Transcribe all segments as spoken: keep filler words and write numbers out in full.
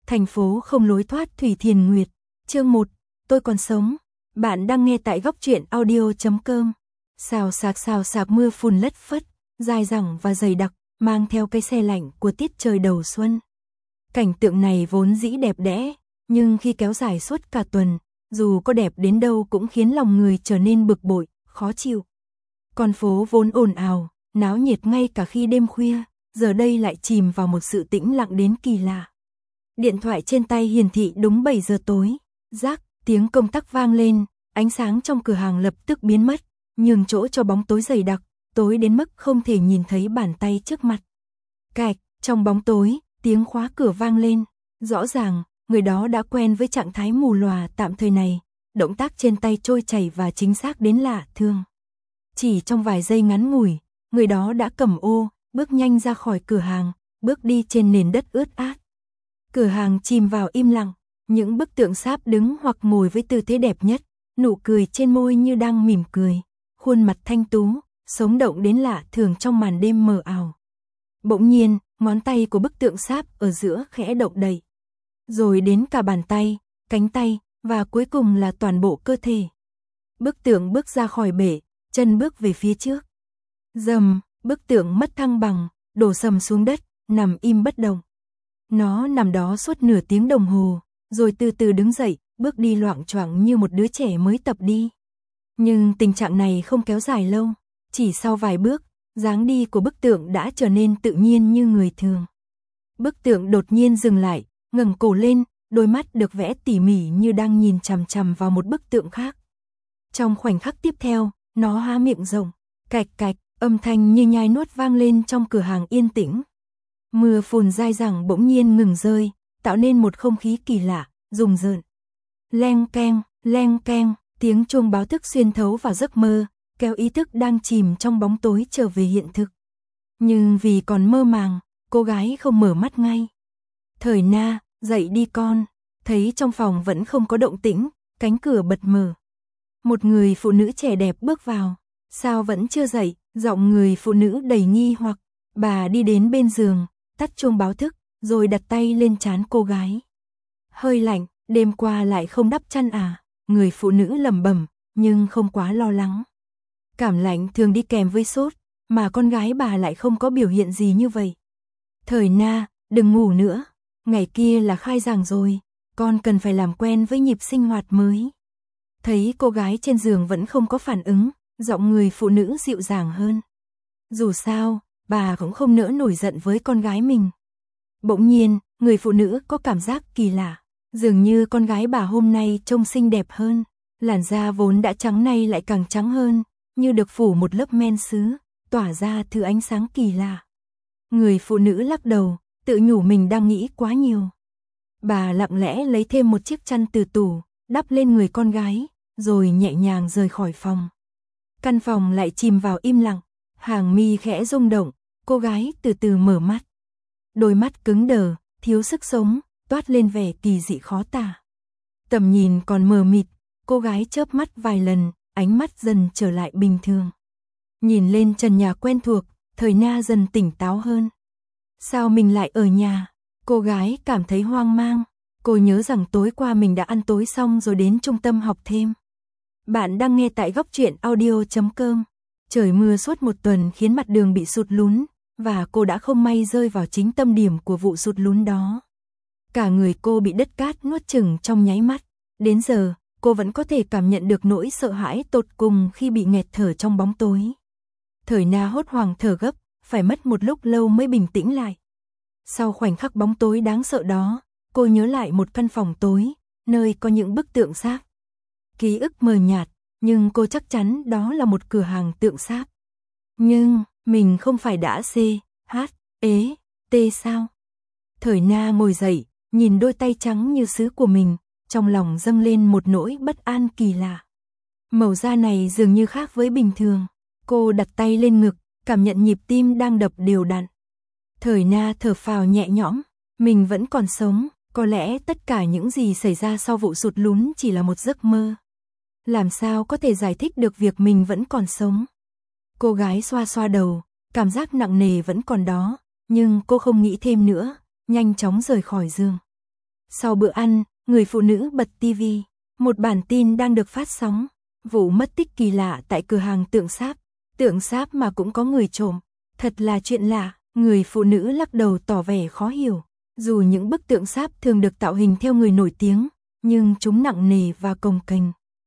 Thành phố không lối thoát Thủy Thiền Nguyệt. Chương một. Tôi còn sống. Bạn đang nghe tại góc truyện audio chấm com. Xào xạc xào xạc mưa phùn lất phất, dài dẳng và dày đặc, mang theo cái se lạnh của tiết trời đầu xuân. Cảnh tượng này vốn dĩ đẹp đẽ, nhưng khi kéo dài suốt cả tuần, dù có đẹp đến đâu cũng khiến lòng người trở nên bực bội, khó chịu. Con phố vốn ồn ào, náo nhiệt ngay cả khi đêm khuya, giờ đây lại chìm vào một sự tĩnh lặng đến kỳ lạ. Điện thoại trên tay hiển thị đúng bảy giờ tối, rác, tiếng công tắc vang lên, ánh sáng trong cửa hàng lập tức biến mất, nhường chỗ cho bóng tối dày đặc, tối đến mức không thể nhìn thấy bàn tay trước mặt. Cạch, trong bóng tối, tiếng khóa cửa vang lên, rõ ràng, người đó đã quen với trạng thái mù lòa tạm thời này, động tác trên tay trôi chảy và chính xác đến lạ thường. Chỉ trong vài giây ngắn ngủi, người đó đã cầm ô, bước nhanh ra khỏi cửa hàng, bước đi trên nền đất ướt át. Cửa hàng chìm vào im lặng, những bức tượng sáp đứng hoặc ngồi với tư thế đẹp nhất, nụ cười trên môi như đang mỉm cười, khuôn mặt thanh tú, sống động đến lạ thường trong màn đêm mờ ảo. Bỗng nhiên, ngón tay của bức tượng sáp ở giữa khẽ động đậy. Rồi đến cả bàn tay, cánh tay, và cuối cùng là toàn bộ cơ thể. Bức tượng bước ra khỏi bể, chân bước về phía trước. Rầm, bức tượng mất thăng bằng, đổ sầm xuống đất, nằm im bất động. Nó nằm đó suốt nửa tiếng đồng hồ, rồi từ từ đứng dậy, bước đi loạng choạng như một đứa trẻ mới tập đi. Nhưng tình trạng này không kéo dài lâu, chỉ sau vài bước, dáng đi của bức tượng đã trở nên tự nhiên như người thường. Bức tượng đột nhiên dừng lại, ngẩng cổ lên, đôi mắt được vẽ tỉ mỉ như đang nhìn chằm chằm vào một bức tượng khác. Trong khoảnh khắc tiếp theo, nó há miệng rộng, cạch cạch, âm thanh như nhai nuốt vang lên trong cửa hàng yên tĩnh. Mưa phùn dai dẳng bỗng nhiên ngừng rơi, tạo nên một không khí kỳ lạ, rùng rợn. Leng keng, leng keng, tiếng chuông báo thức xuyên thấu vào giấc mơ, kéo ý thức đang chìm trong bóng tối trở về hiện thực. Nhưng vì còn mơ màng, cô gái không mở mắt ngay. Thời Na, dậy đi con. Thấy trong phòng vẫn không có động tĩnh, cánh cửa bật mở. Một người phụ nữ trẻ đẹp bước vào. Sao vẫn chưa dậy? Giọng người phụ nữ đầy nghi hoặc. Bà đi đến bên giường, tắt chuông báo thức, rồi đặt tay lên trán cô gái. Hơi lạnh, đêm qua lại không đắp chăn à? Người phụ nữ lẩm bẩm, nhưng không quá lo lắng. Cảm lạnh thường đi kèm với sốt, mà con gái bà lại không có biểu hiện gì như vậy. Thời Na, đừng ngủ nữa. Ngày kia là khai giảng rồi, con cần phải làm quen với nhịp sinh hoạt mới. Thấy cô gái trên giường vẫn không có phản ứng, giọng người phụ nữ dịu dàng hơn. Dù sao, bà cũng không nỡ nổi giận với con gái mình. Bỗng nhiên, người phụ nữ có cảm giác kỳ lạ, dường như con gái bà hôm nay trông xinh đẹp hơn, làn da vốn đã trắng nay lại càng trắng hơn, như được phủ một lớp men sứ, tỏa ra thứ ánh sáng kỳ lạ. Người phụ nữ lắc đầu, tự nhủ mình đang nghĩ quá nhiều. Bà lặng lẽ lấy thêm một chiếc chăn từ tủ, đắp lên người con gái, rồi nhẹ nhàng rời khỏi phòng. Căn phòng lại chìm vào im lặng, hàng mi khẽ rung động, cô gái từ từ mở mắt. Đôi mắt cứng đờ, thiếu sức sống, toát lên vẻ kỳ dị khó tả. Tầm nhìn còn mờ mịt, cô gái chớp mắt vài lần, ánh mắt dần trở lại bình thường. Nhìn lên trần nhà quen thuộc, Thời Na dần tỉnh táo hơn. Sao mình lại ở nhà? Cô gái cảm thấy hoang mang. Cô nhớ rằng tối qua mình đã ăn tối xong rồi đến trung tâm học thêm. Bạn đang nghe tại góc truyện audio chấm com. Trời mưa suốt một tuần khiến mặt đường bị sụt lún, và cô đã không may rơi vào chính tâm điểm của vụ sụt lún đó. Cả người cô bị đất cát nuốt chửng trong nháy mắt. Đến giờ, cô vẫn có thể cảm nhận được nỗi sợ hãi tột cùng khi bị nghẹt thở trong bóng tối. Thời Na hốt hoảng thở gấp, phải mất một lúc lâu mới bình tĩnh lại. Sau khoảnh khắc bóng tối đáng sợ đó, cô nhớ lại một căn phòng tối, nơi có những bức tượng sáp. Ký ức mờ nhạt, nhưng cô chắc chắn đó là một cửa hàng tượng sáp. Nhưng, mình không phải đã C, H, ế, T sao? Thời Na ngồi dậy, nhìn đôi tay trắng như sứ của mình, trong lòng dâng lên một nỗi bất an kỳ lạ. Màu da này dường như khác với bình thường. Cô đặt tay lên ngực, cảm nhận nhịp tim đang đập đều đặn. Thời Na thở phào nhẹ nhõm, mình vẫn còn sống, có lẽ tất cả những gì xảy ra sau vụ sụt lún chỉ là một giấc mơ. Làm sao có thể giải thích được việc mình vẫn còn sống? Cô gái xoa xoa đầu, cảm giác nặng nề vẫn còn đó, nhưng cô không nghĩ thêm nữa, nhanh chóng rời khỏi giường. Sau bữa ăn, người phụ nữ bật tivi. Một bản tin đang được phát sóng. Vụ mất tích kỳ lạ tại cửa hàng tượng sáp. Tượng sáp mà cũng có người trộm. Thật là chuyện lạ. Người phụ nữ lắc đầu tỏ vẻ khó hiểu. Dù những bức tượng sáp thường được tạo hình theo người nổi tiếng, nhưng chúng nặng nề và cồng kềnh.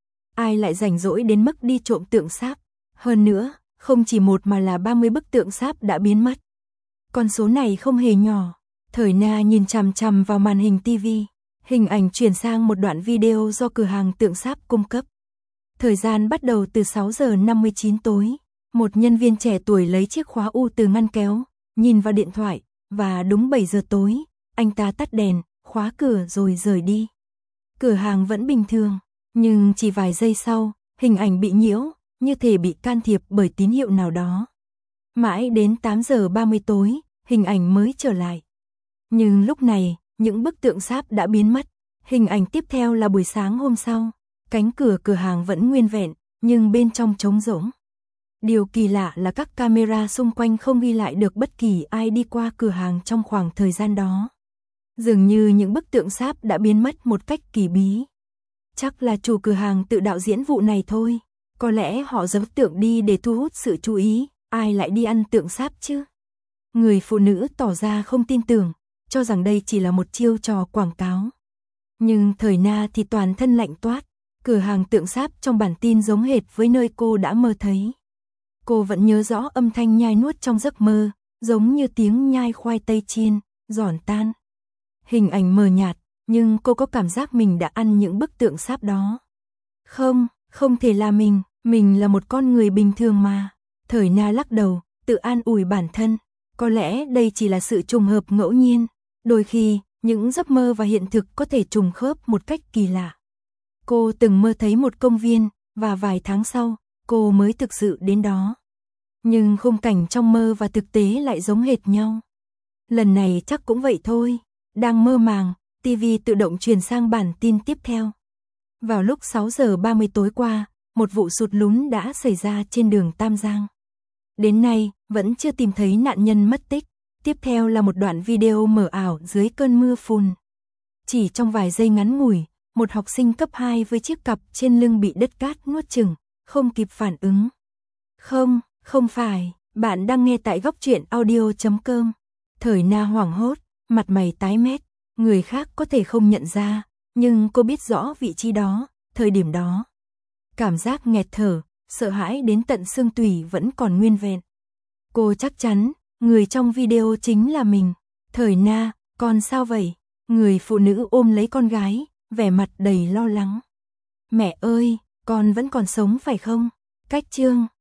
Ai lại rảnh rỗi đến mức đi trộm tượng sáp? Hơn nữa, không chỉ một mà là ba mươi bức tượng sáp đã biến mất. Con số này không hề nhỏ. Thời Na nhìn chằm chằm vào màn hình tivi. Hình ảnh chuyển sang một đoạn video do cửa hàng tượng sáp cung cấp. Thời gian bắt đầu từ sáu giờ năm mươi chín tối. Một nhân viên trẻ tuổi lấy chiếc khóa u từ ngăn kéo, nhìn vào điện thoại, và đúng bảy giờ tối, anh ta tắt đèn, khóa cửa rồi rời đi. Cửa hàng vẫn bình thường, nhưng chỉ vài giây sau, hình ảnh bị nhiễu, như thể bị can thiệp bởi tín hiệu nào đó. Mãi đến tám giờ ba mươi tối, hình ảnh mới trở lại. Nhưng lúc này, những bức tượng sáp đã biến mất. Hình ảnh tiếp theo là buổi sáng hôm sau. Cánh cửa cửa hàng vẫn nguyên vẹn, nhưng bên trong trống rỗng. Điều kỳ lạ là các camera xung quanh không ghi lại được bất kỳ ai đi qua cửa hàng trong khoảng thời gian đó. Dường như những bức tượng sáp đã biến mất một cách kỳ bí. Chắc là chủ cửa hàng tự đạo diễn vụ này thôi. Có lẽ họ giấu tượng đi để thu hút sự chú ý. Ai lại đi ăn tượng sáp chứ? Người phụ nữ tỏ ra không tin tưởng, cho rằng đây chỉ là một chiêu trò quảng cáo. Nhưng Thời Na thì toàn thân lạnh toát. Cửa hàng tượng sáp trong bản tin giống hệt với nơi cô đã mơ thấy. Cô vẫn nhớ rõ âm thanh nhai nuốt trong giấc mơ, giống như tiếng nhai khoai tây chiên, giòn tan. Hình ảnh mờ nhạt, nhưng cô có cảm giác mình đã ăn những bức tượng sáp đó. Không, không thể là mình, mình là một con người bình thường mà. Thời Na lắc đầu, tự an ủi bản thân. Có lẽ đây chỉ là sự trùng hợp ngẫu nhiên. Đôi khi, những giấc mơ và hiện thực có thể trùng khớp một cách kỳ lạ. Cô từng mơ thấy một công viên, và vài tháng sau, cô mới thực sự đến đó. Nhưng khung cảnh trong mơ và thực tế lại giống hệt nhau. Lần này chắc cũng vậy thôi. Đang mơ màng, tivi tự động truyền sang bản tin tiếp theo. Vào lúc sáu giờ ba mươi tối qua, một vụ sụt lún đã xảy ra trên đường Tam Giang. Đến nay, vẫn chưa tìm thấy nạn nhân mất tích. Tiếp theo là một đoạn video mờ ảo dưới cơn mưa phùn. Chỉ trong vài giây ngắn ngủi, một học sinh cấp hai với chiếc cặp trên lưng bị đất cát nuốt chửng, không kịp phản ứng. Không, không phải, bạn đang nghe tại góc truyện audio chấm com. Thời Na hoảng hốt, mặt mày tái mét, người khác có thể không nhận ra, nhưng cô biết rõ vị trí đó, thời điểm đó. Cảm giác nghẹt thở, sợ hãi đến tận xương tủy vẫn còn nguyên vẹn. Cô chắc chắn, người trong video chính là mình. Thời Na, con sao vậy? Người phụ nữ ôm lấy con gái, vẻ mặt đầy lo lắng. Mẹ ơi, con vẫn còn sống phải không? Cách chương